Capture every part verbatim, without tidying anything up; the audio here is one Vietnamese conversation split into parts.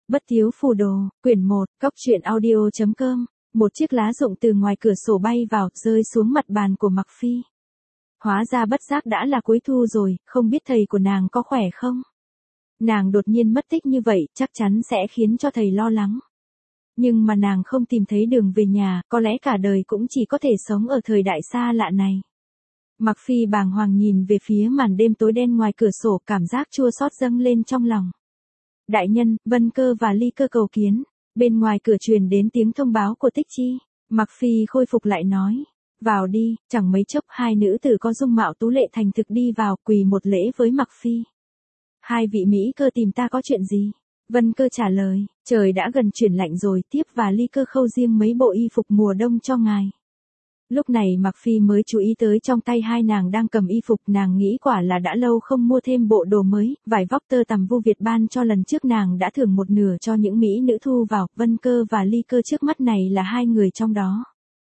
Bất thiếu phù đồ, quyển một, cóc truyện audio chấm com. Một chiếc lá rụng từ ngoài cửa sổ bay vào, rơi xuống mặt bàn của Mặc Phi. Hóa ra bất giác đã là cuối thu rồi, không biết thầy của nàng có khỏe không? Nàng đột nhiên mất tích như vậy, chắc chắn sẽ khiến cho thầy lo lắng. Nhưng mà nàng không tìm thấy đường về nhà, có lẽ cả đời cũng chỉ có thể sống ở thời đại xa lạ này. Mặc Phi bàng hoàng nhìn về phía màn đêm tối đen ngoài cửa sổ, cảm giác chua xót dâng lên trong lòng. Đại nhân, Vân Cơ và Ly Cơ cầu kiến. Bên ngoài cửa truyền đến tiếng thông báo của Tích Chi. Mặc Phi khôi phục lại nói. Vào đi. Chẳng mấy chốc hai nữ tử có dung mạo tú lệ thành thực đi vào, quỳ một lễ với Mặc Phi. Hai vị Mỹ Cơ tìm ta có chuyện gì? Vân Cơ trả lời. Trời đã gần chuyển lạnh rồi, tiếp và Ly Cơ khâu riêng mấy bộ y phục mùa đông cho ngài. Lúc này Mặc Phi mới chú ý tới trong tay hai nàng đang cầm y phục, nàng nghĩ quả là đã lâu không mua thêm bộ đồ mới, vải vóc tơ tằm Vu Việt ban cho lần trước nàng đã thưởng một nửa cho những mỹ nữ thu vào, Vân Cơ và Ly Cơ trước mắt này là hai người trong đó.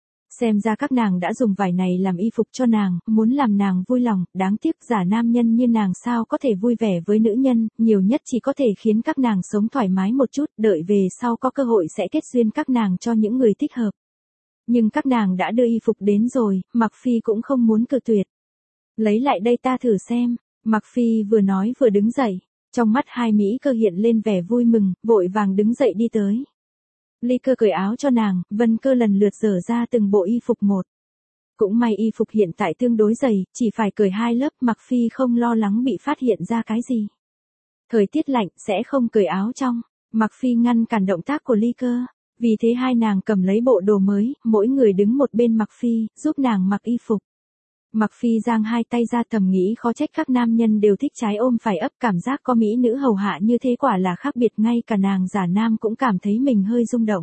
Xem ra các nàng đã dùng vải này làm y phục cho nàng, muốn làm nàng vui lòng, đáng tiếc giả nam nhân như nàng sao có thể vui vẻ với nữ nhân, nhiều nhất chỉ có thể khiến các nàng sống thoải mái một chút, đợi về sau có cơ hội sẽ kết duyên các nàng cho những người thích hợp. Nhưng các nàng đã đưa y phục đến rồi, Mặc Phi cũng không muốn cự tuyệt. Lấy lại đây ta thử xem, Mặc Phi vừa nói vừa đứng dậy, trong mắt hai Mỹ Cơ hiện lên vẻ vui mừng, vội vàng đứng dậy đi tới. Ly Cơ cởi áo cho nàng, Vân Cơ lần lượt dở ra từng bộ y phục một. Cũng may y phục hiện tại tương đối dày, chỉ phải cởi hai lớp, Mặc Phi không lo lắng bị phát hiện ra cái gì. Thời tiết lạnh, sẽ không cởi áo trong, Mặc Phi ngăn cản động tác của Ly Cơ. Vì thế hai nàng cầm lấy bộ đồ mới, mỗi người đứng một bên Mặc Phi, giúp nàng mặc y phục. Mặc Phi giang hai tay ra, thầm nghĩ khó trách các nam nhân đều thích trái ôm phải ấp, cảm giác có mỹ nữ hầu hạ như thế quả là khác biệt, ngay cả nàng giả nam cũng cảm thấy mình hơi rung động.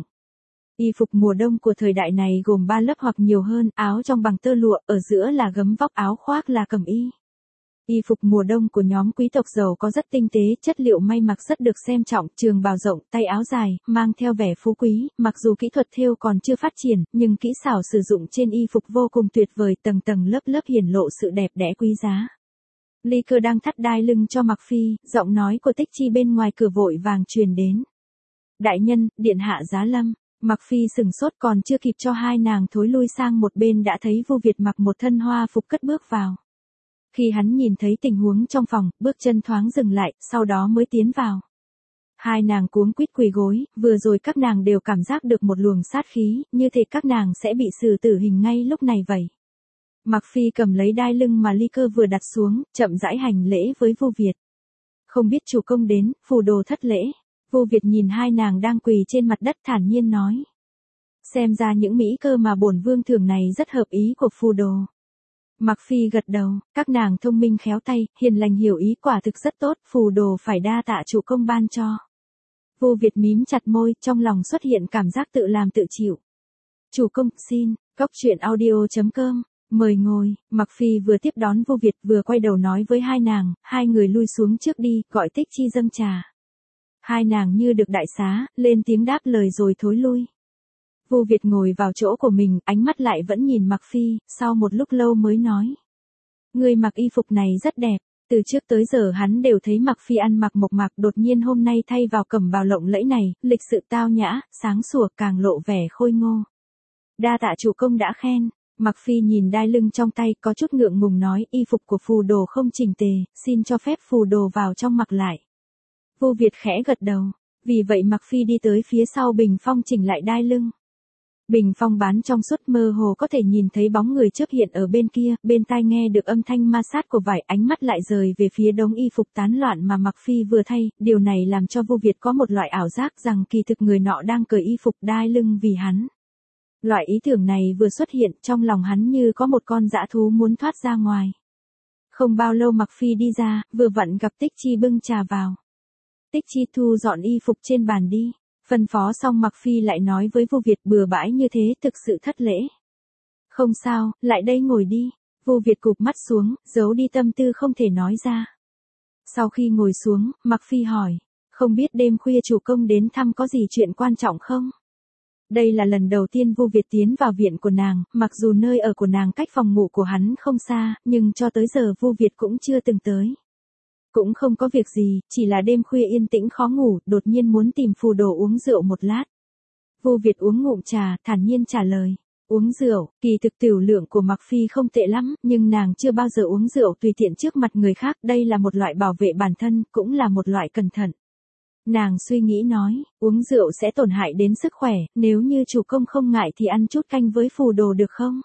Y phục mùa đông của thời đại này gồm ba lớp hoặc nhiều hơn, áo trong bằng tơ lụa, ở giữa là gấm vóc, áo khoác là cẩm y. Y phục mùa đông của nhóm quý tộc giàu có rất tinh tế, chất liệu may mặc rất được xem trọng, trường bào rộng, tay áo dài, mang theo vẻ phú quý, mặc dù kỹ thuật thêu còn chưa phát triển, nhưng kỹ xảo sử dụng trên y phục vô cùng tuyệt vời, tầng tầng lớp lớp hiển lộ sự đẹp đẽ quý giá. Ly Cơ đang thắt đai lưng cho Mặc Phi, giọng nói của Tích Chi bên ngoài cửa vội vàng truyền đến. Đại nhân, điện hạ giá lâm. Mặc Phi sừng sốt, còn chưa kịp cho hai nàng thối lui sang một bên đã thấy Vu Việt mặc một thân hoa phục cất bước vào. Khi hắn nhìn thấy tình huống trong phòng, bước chân thoáng dừng lại, sau đó mới tiến vào. Hai nàng cuống quýt quỳ gối, vừa rồi các nàng đều cảm giác được một luồng sát khí, như thể các nàng sẽ bị xử tử hình ngay lúc này vậy. Mặc Phi cầm lấy đai lưng mà Ly Cơ vừa đặt xuống, chậm rãi hành lễ với Vu Việt. Không biết chủ công đến, phù đồ thất lễ. Vu Việt nhìn hai nàng đang quỳ trên mặt đất thản nhiên nói. Xem ra những mỹ cơ mà bổn vương thưởng này rất hợp ý của phù đồ. Mặc Phi gật đầu, các nàng thông minh khéo tay, hiền lành hiểu ý, quả thực rất tốt, phù đồ phải đa tạ chủ công ban cho. Vu Việt mím chặt môi, trong lòng xuất hiện cảm giác tự làm tự chịu. Chủ công, xin, cóc truyện audio chấm com, mời ngồi. Mặc Phi vừa tiếp đón Vu Việt vừa quay đầu nói với hai nàng, hai người lui xuống trước đi, gọi Tích Chi dâng trà. Hai nàng như được đại xá, lên tiếng đáp lời rồi thối lui. Vu Việt ngồi vào chỗ của mình, ánh mắt lại vẫn nhìn Mặc Phi, sau một lúc lâu mới nói. Người mặc y phục này rất đẹp, từ trước tới giờ hắn đều thấy Mặc Phi ăn mặc mộc mạc, đột nhiên hôm nay thay vào cẩm bào lộng lẫy này, lịch sự tao nhã, sáng sủa, càng lộ vẻ khôi ngô. Đa tạ chủ công đã khen. Mặc Phi nhìn đai lưng trong tay, có chút ngượng ngùng nói, y phục của phù đồ không chỉnh tề, xin cho phép phù đồ vào trong mặc lại. Vu Việt khẽ gật đầu, vì vậy Mặc Phi đi tới phía sau bình phong chỉnh lại đai lưng. Bình phong bán trong suốt, mơ hồ có thể nhìn thấy bóng người chớp hiện ở bên kia, bên tai nghe được âm thanh ma sát của vải, ánh mắt lại rời về phía đống y phục tán loạn mà Mặc Phi vừa thay, điều này làm cho Vu Việt có một loại ảo giác rằng kỳ thực người nọ đang cởi y phục đai lưng vì hắn. Loại ý tưởng này vừa xuất hiện, trong lòng hắn như có một con dã thú muốn thoát ra ngoài. Không bao lâu Mặc Phi đi ra, vừa vặn gặp Tích Chi bưng trà vào. Tích Chi thu dọn y phục trên bàn đi. Phân phó xong Mặc Phi lại nói với Vu Việt, bừa bãi như thế thực sự thất lễ. Không sao, lại đây ngồi đi. Vu Việt cụp mắt xuống, giấu đi tâm tư không thể nói ra. Sau khi ngồi xuống, Mặc Phi hỏi, không biết đêm khuya chủ công đến thăm có gì chuyện quan trọng không? Đây là lần đầu tiên Vu Việt tiến vào viện của nàng, mặc dù nơi ở của nàng cách phòng ngủ của hắn không xa, nhưng cho tới giờ Vu Việt cũng chưa từng tới. Cũng không có việc gì, chỉ là đêm khuya yên tĩnh khó ngủ, đột nhiên muốn tìm phù đồ uống rượu một lát. Vô Việt uống ngụm trà, thản nhiên trả lời. Uống rượu, kỳ thực tiểu lượng của Mặc Phi không tệ lắm, nhưng nàng chưa bao giờ uống rượu tùy tiện trước mặt người khác, đây là một loại bảo vệ bản thân, cũng là một loại cẩn thận. Nàng suy nghĩ nói, uống rượu sẽ tổn hại đến sức khỏe, nếu như chủ công không ngại thì ăn chút canh với phù đồ được không?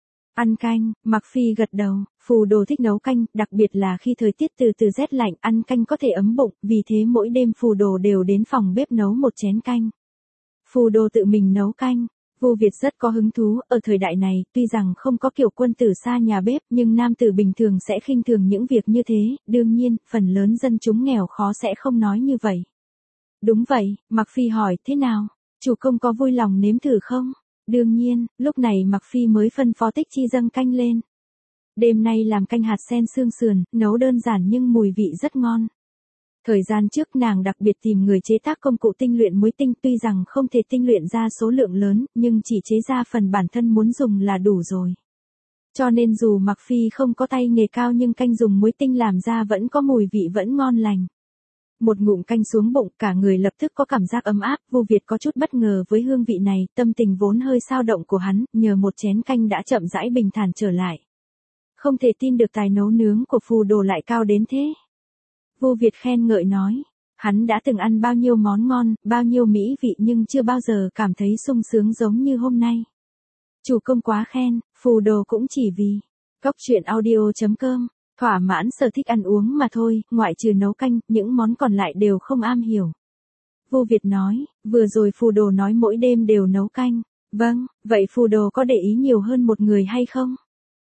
Ăn canh, Mặc Phi gật đầu, phù đồ thích nấu canh, đặc biệt là khi thời tiết từ từ rét lạnh, ăn canh có thể ấm bụng, vì thế mỗi đêm phù đồ đều đến phòng bếp nấu một chén canh. Phù đồ tự mình nấu canh. Vô Việt rất có hứng thú, ở thời đại này, tuy rằng không có kiểu quân tử xa nhà bếp, nhưng nam tử bình thường sẽ khinh thường những việc như thế, đương nhiên, phần lớn dân chúng nghèo khó sẽ không nói như vậy. Đúng vậy, Mặc Phi hỏi, thế nào? Chủ công có vui lòng nếm thử không? Đương nhiên, lúc này Mặc Phi mới phân phó Tích Chi dâng canh lên. Đêm nay làm canh hạt sen xương sườn, nấu đơn giản nhưng mùi vị rất ngon. Thời gian trước nàng đặc biệt tìm người chế tác công cụ tinh luyện muối tinh, tuy rằng không thể tinh luyện ra số lượng lớn, nhưng chỉ chế ra phần bản thân muốn dùng là đủ rồi. Cho nên dù Mặc Phi không có tay nghề cao nhưng canh dùng muối tinh làm ra vẫn có mùi vị vẫn ngon lành. Một ngụm canh xuống bụng, cả người lập tức có cảm giác ấm áp, Vô Việt có chút bất ngờ với hương vị này, tâm tình vốn hơi xao động của hắn, nhờ một chén canh đã chậm rãi bình thản trở lại. Không thể tin được tài nấu nướng của phù đồ lại cao đến thế. Vô Việt khen ngợi nói, hắn đã từng ăn bao nhiêu món ngon, bao nhiêu mỹ vị nhưng chưa bao giờ cảm thấy sung sướng giống như hôm nay. Chủ công quá khen, phù đồ cũng chỉ vì Cóc truyện audio chấm com, thỏa mãn sở thích ăn uống mà thôi, ngoại trừ nấu canh, những món còn lại đều không am hiểu. Vô Việt nói, vừa rồi phù đồ nói mỗi đêm đều nấu canh. Vâng, vậy phù đồ có để ý nhiều hơn một người hay không?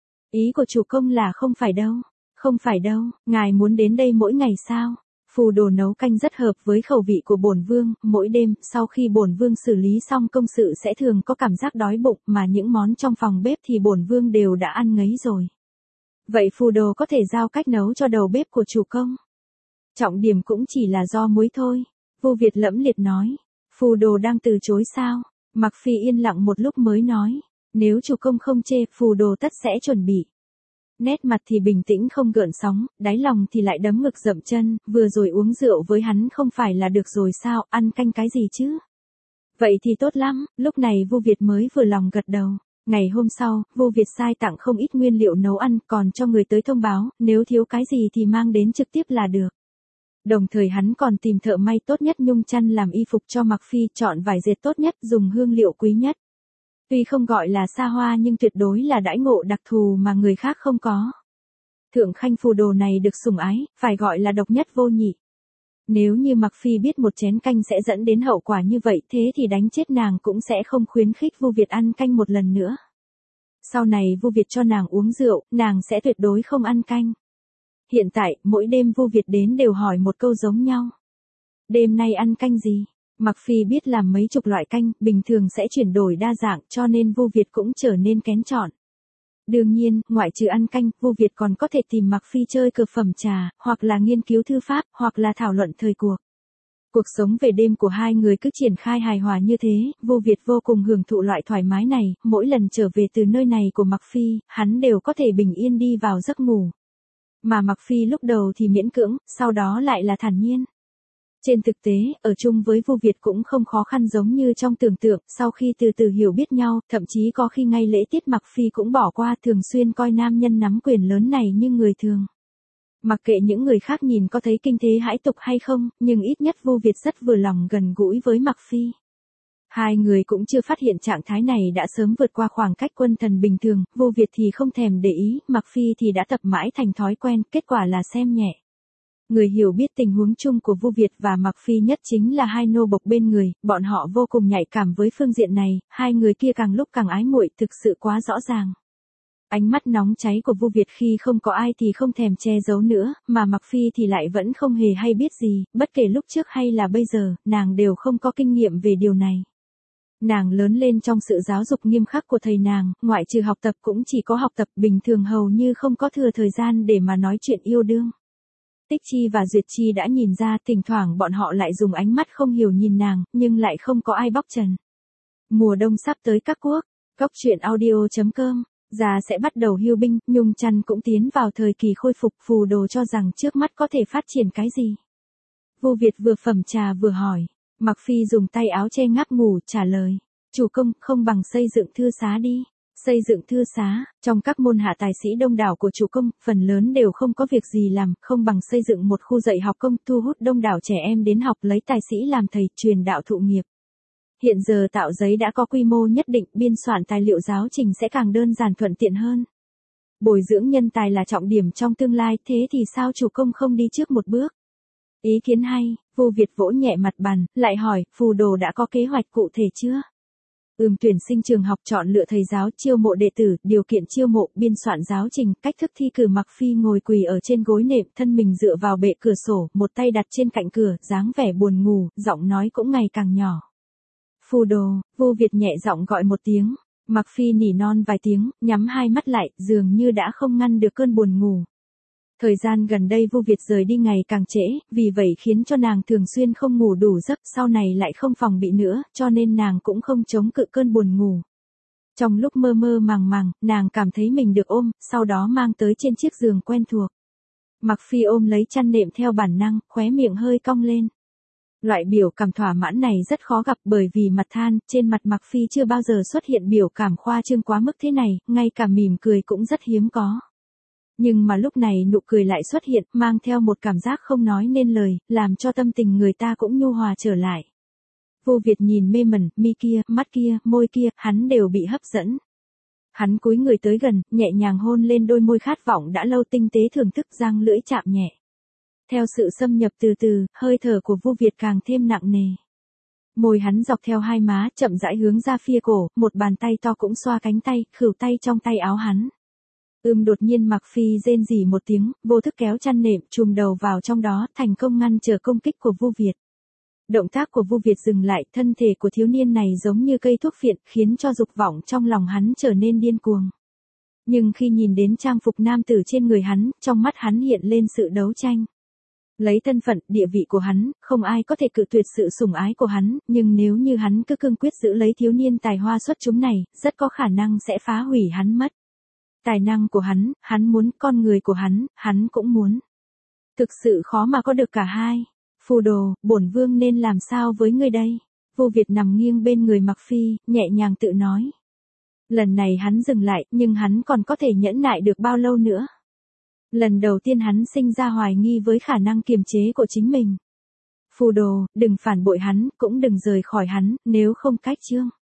Ý của chủ công là không phải đâu. Không phải đâu, ngài muốn đến đây mỗi ngày sao? Phù đồ nấu canh rất hợp với khẩu vị của bổn vương, mỗi đêm, sau khi bổn vương xử lý xong công sự sẽ thường có cảm giác đói bụng, mà những món trong phòng bếp thì bổn vương đều đã ăn ngấy rồi. Vậy phù đồ có thể giao cách nấu cho đầu bếp của chủ công? Trọng điểm cũng chỉ là do muối thôi. Vô Việt lẫm liệt nói. Phù đồ đang từ chối sao? Mặc Phi yên lặng một lúc mới nói. Nếu chủ công không chê, phù đồ tất sẽ chuẩn bị. Nét mặt thì bình tĩnh không gợn sóng, đáy lòng thì lại đấm ngực dậm chân, vừa rồi uống rượu với hắn không phải là được rồi sao, ăn canh cái gì chứ? Vậy thì tốt lắm, lúc này Vô Việt mới vừa lòng gật đầu. Ngày hôm sau, Vô Việt sai tặng không ít nguyên liệu nấu ăn, còn cho người tới thông báo, nếu thiếu cái gì thì mang đến trực tiếp là được. Đồng thời hắn còn tìm thợ may tốt nhất nhung chăn làm y phục cho Mặc Phi, chọn vải dệt tốt nhất, dùng hương liệu quý nhất. Tuy không gọi là xa hoa nhưng tuyệt đối là đãi ngộ đặc thù mà người khác không có. Thượng khanh phù đồ này được sủng ái, phải gọi là độc nhất vô nhị. Nếu như Mặc Phi biết một chén canh sẽ dẫn đến hậu quả như vậy thế thì đánh chết nàng cũng sẽ không khuyến khích Vô Việt ăn canh một lần nữa. Sau này Vô Việt cho nàng uống rượu, nàng sẽ tuyệt đối không ăn canh. Hiện tại, mỗi đêm Vô Việt đến đều hỏi một câu giống nhau. Đêm nay ăn canh gì? Mặc Phi biết làm mấy chục loại canh, bình thường sẽ chuyển đổi đa dạng cho nên Vô Việt cũng trở nên kén chọn. Đương nhiên, ngoại trừ ăn canh, Vô Việt còn có thể tìm Mặc Phi chơi cược phẩm trà, hoặc là nghiên cứu thư pháp, hoặc là thảo luận thời cuộc. Cuộc sống về đêm của hai người cứ triển khai hài hòa như thế, Vô Việt vô cùng hưởng thụ loại thoải mái này, mỗi lần trở về từ nơi này của Mặc Phi, hắn đều có thể bình yên đi vào giấc ngủ. Mà Mặc Phi lúc đầu thì miễn cưỡng, sau đó lại là thản nhiên. Trên thực tế, ở chung với Vô Việt cũng không khó khăn giống như trong tưởng tượng, sau khi từ từ hiểu biết nhau, thậm chí có khi ngay lễ tiết Mặc Phi cũng bỏ qua, thường xuyên coi nam nhân nắm quyền lớn này như người thường. Mặc kệ những người khác nhìn có thấy kinh thế hãi tục hay không, nhưng ít nhất Vô Việt rất vừa lòng gần gũi với Mặc Phi. Hai người cũng chưa phát hiện trạng thái này đã sớm vượt qua khoảng cách quân thần bình thường, Vô Việt thì không thèm để ý, Mặc Phi thì đã tập mãi thành thói quen, kết quả là xem nhẹ. Người hiểu biết tình huống chung của Vô Việt và Mặc Phi nhất chính là hai nô bộc bên người, bọn họ vô cùng nhạy cảm với phương diện này, hai người kia càng lúc càng ái muội, thực sự quá rõ ràng. Ánh mắt nóng cháy của Vô Việt khi không có ai thì không thèm che giấu nữa, mà Mặc Phi thì lại vẫn không hề hay biết gì, bất kể lúc trước hay là bây giờ, nàng đều không có kinh nghiệm về điều này. Nàng lớn lên trong sự giáo dục nghiêm khắc của thầy nàng, ngoại trừ học tập cũng chỉ có học tập, bình thường hầu như không có thừa thời gian để mà nói chuyện yêu đương. Tích Chi và Duyệt Chi đã nhìn ra, thỉnh thoảng bọn họ lại dùng ánh mắt không hiểu nhìn nàng, nhưng lại không có ai bóc trần. Mùa đông sắp tới các quốc. Cóc truyện audio chấm com Già sẽ bắt đầu hưu binh, Nhung Chăn cũng tiến vào thời kỳ khôi phục, Phù Đồ cho rằng trước mắt có thể phát triển cái gì. Vu Việt vừa phẩm trà vừa hỏi, Mặc Phi dùng tay áo che ngáp ngủ trả lời, chủ công không bằng xây dựng thư xá đi. Xây dựng thư xá, trong các môn hạ tài sĩ đông đảo của chủ công, phần lớn đều không có việc gì làm, không bằng xây dựng một khu dạy học công, thu hút đông đảo trẻ em đến học, lấy tài sĩ làm thầy, truyền đạo thụ nghiệp. Hiện giờ tạo giấy đã có quy mô nhất định, biên soạn tài liệu giáo trình sẽ càng đơn giản thuận tiện hơn. Bồi dưỡng nhân tài là trọng điểm trong tương lai, thế thì sao chủ công không đi trước một bước? Ý kiến hay, Vu Việt vỗ nhẹ mặt bàn, lại hỏi, Phù Đồ đã có kế hoạch cụ thể chưa? Ừm tuyển sinh trường học, chọn lựa thầy giáo, chiêu mộ đệ tử, điều kiện chiêu mộ, biên soạn giáo trình, cách thức thi cử. Mặc Phi ngồi quỳ ở trên gối nệm, thân mình dựa vào bệ cửa sổ, một tay đặt trên cạnh cửa, dáng vẻ buồn ngủ, giọng nói cũng ngày càng nhỏ. Phù Đồ, Vu Việt nhẹ giọng gọi một tiếng, Mặc Phi nỉ non vài tiếng, nhắm hai mắt lại, dường như đã không ngăn được cơn buồn ngủ. Thời gian gần đây Vu Việt rời đi ngày càng trễ, vì vậy khiến cho nàng thường xuyên không ngủ đủ giấc, sau này lại không phòng bị nữa, cho nên nàng cũng không chống cự cơn buồn ngủ. Trong lúc mơ mơ màng màng, nàng cảm thấy mình được ôm, sau đó mang tới trên chiếc giường quen thuộc. Mặc Phi ôm lấy chăn nệm theo bản năng, khóe miệng hơi cong lên. Loại biểu cảm thỏa mãn này rất khó gặp, bởi vì mặt than, trên mặt Mặc Phi chưa bao giờ xuất hiện biểu cảm khoa trương quá mức thế này, ngay cả mỉm cười cũng rất hiếm có. Nhưng mà lúc này nụ cười lại xuất hiện, mang theo một cảm giác không nói nên lời, làm cho tâm tình người ta cũng nhu hòa trở lại. Vu Việt nhìn mê mẩn, mi kia, mắt kia, môi kia, hắn đều bị hấp dẫn. Hắn cúi người tới gần, nhẹ nhàng hôn lên đôi môi khát vọng đã lâu, tinh tế thưởng thức, răng lưỡi chạm nhẹ. Theo sự xâm nhập từ từ, hơi thở của Vu Việt càng thêm nặng nề. Môi hắn dọc theo hai má, chậm rãi hướng ra phía cổ, một bàn tay to cũng xoa cánh tay, khửu tay trong tay áo hắn. Ưm đột nhiên Mặc Phi rên rỉ một tiếng, vô thức kéo chăn nệm, chùm đầu vào trong đó, thành công ngăn trở công kích của Vu Việt. Động tác của Vu Việt dừng lại, thân thể của thiếu niên này giống như cây thuốc phiện, khiến cho dục vọng trong lòng hắn trở nên điên cuồng. Nhưng khi nhìn đến trang phục nam tử trên người hắn, trong mắt hắn hiện lên sự đấu tranh. Lấy thân phận, địa vị của hắn, không ai có thể cự tuyệt sự sủng ái của hắn, nhưng nếu như hắn cứ cương quyết giữ lấy thiếu niên tài hoa xuất chúng này, rất có khả năng sẽ phá hủy hắn mất. Tài năng của hắn, hắn muốn, con người của hắn, hắn cũng muốn. Thực sự khó mà có được cả hai. Phù Đồ, bổn vương nên làm sao với ngươi đây? Vu Việt nằm nghiêng bên người Mặc Phi, nhẹ nhàng tự nói. Lần này hắn dừng lại, nhưng hắn còn có thể nhẫn nại được bao lâu nữa? Lần đầu tiên hắn sinh ra hoài nghi với khả năng kiềm chế của chính mình. Phù Đồ, đừng phản bội hắn, cũng đừng rời khỏi hắn, nếu không cách chương.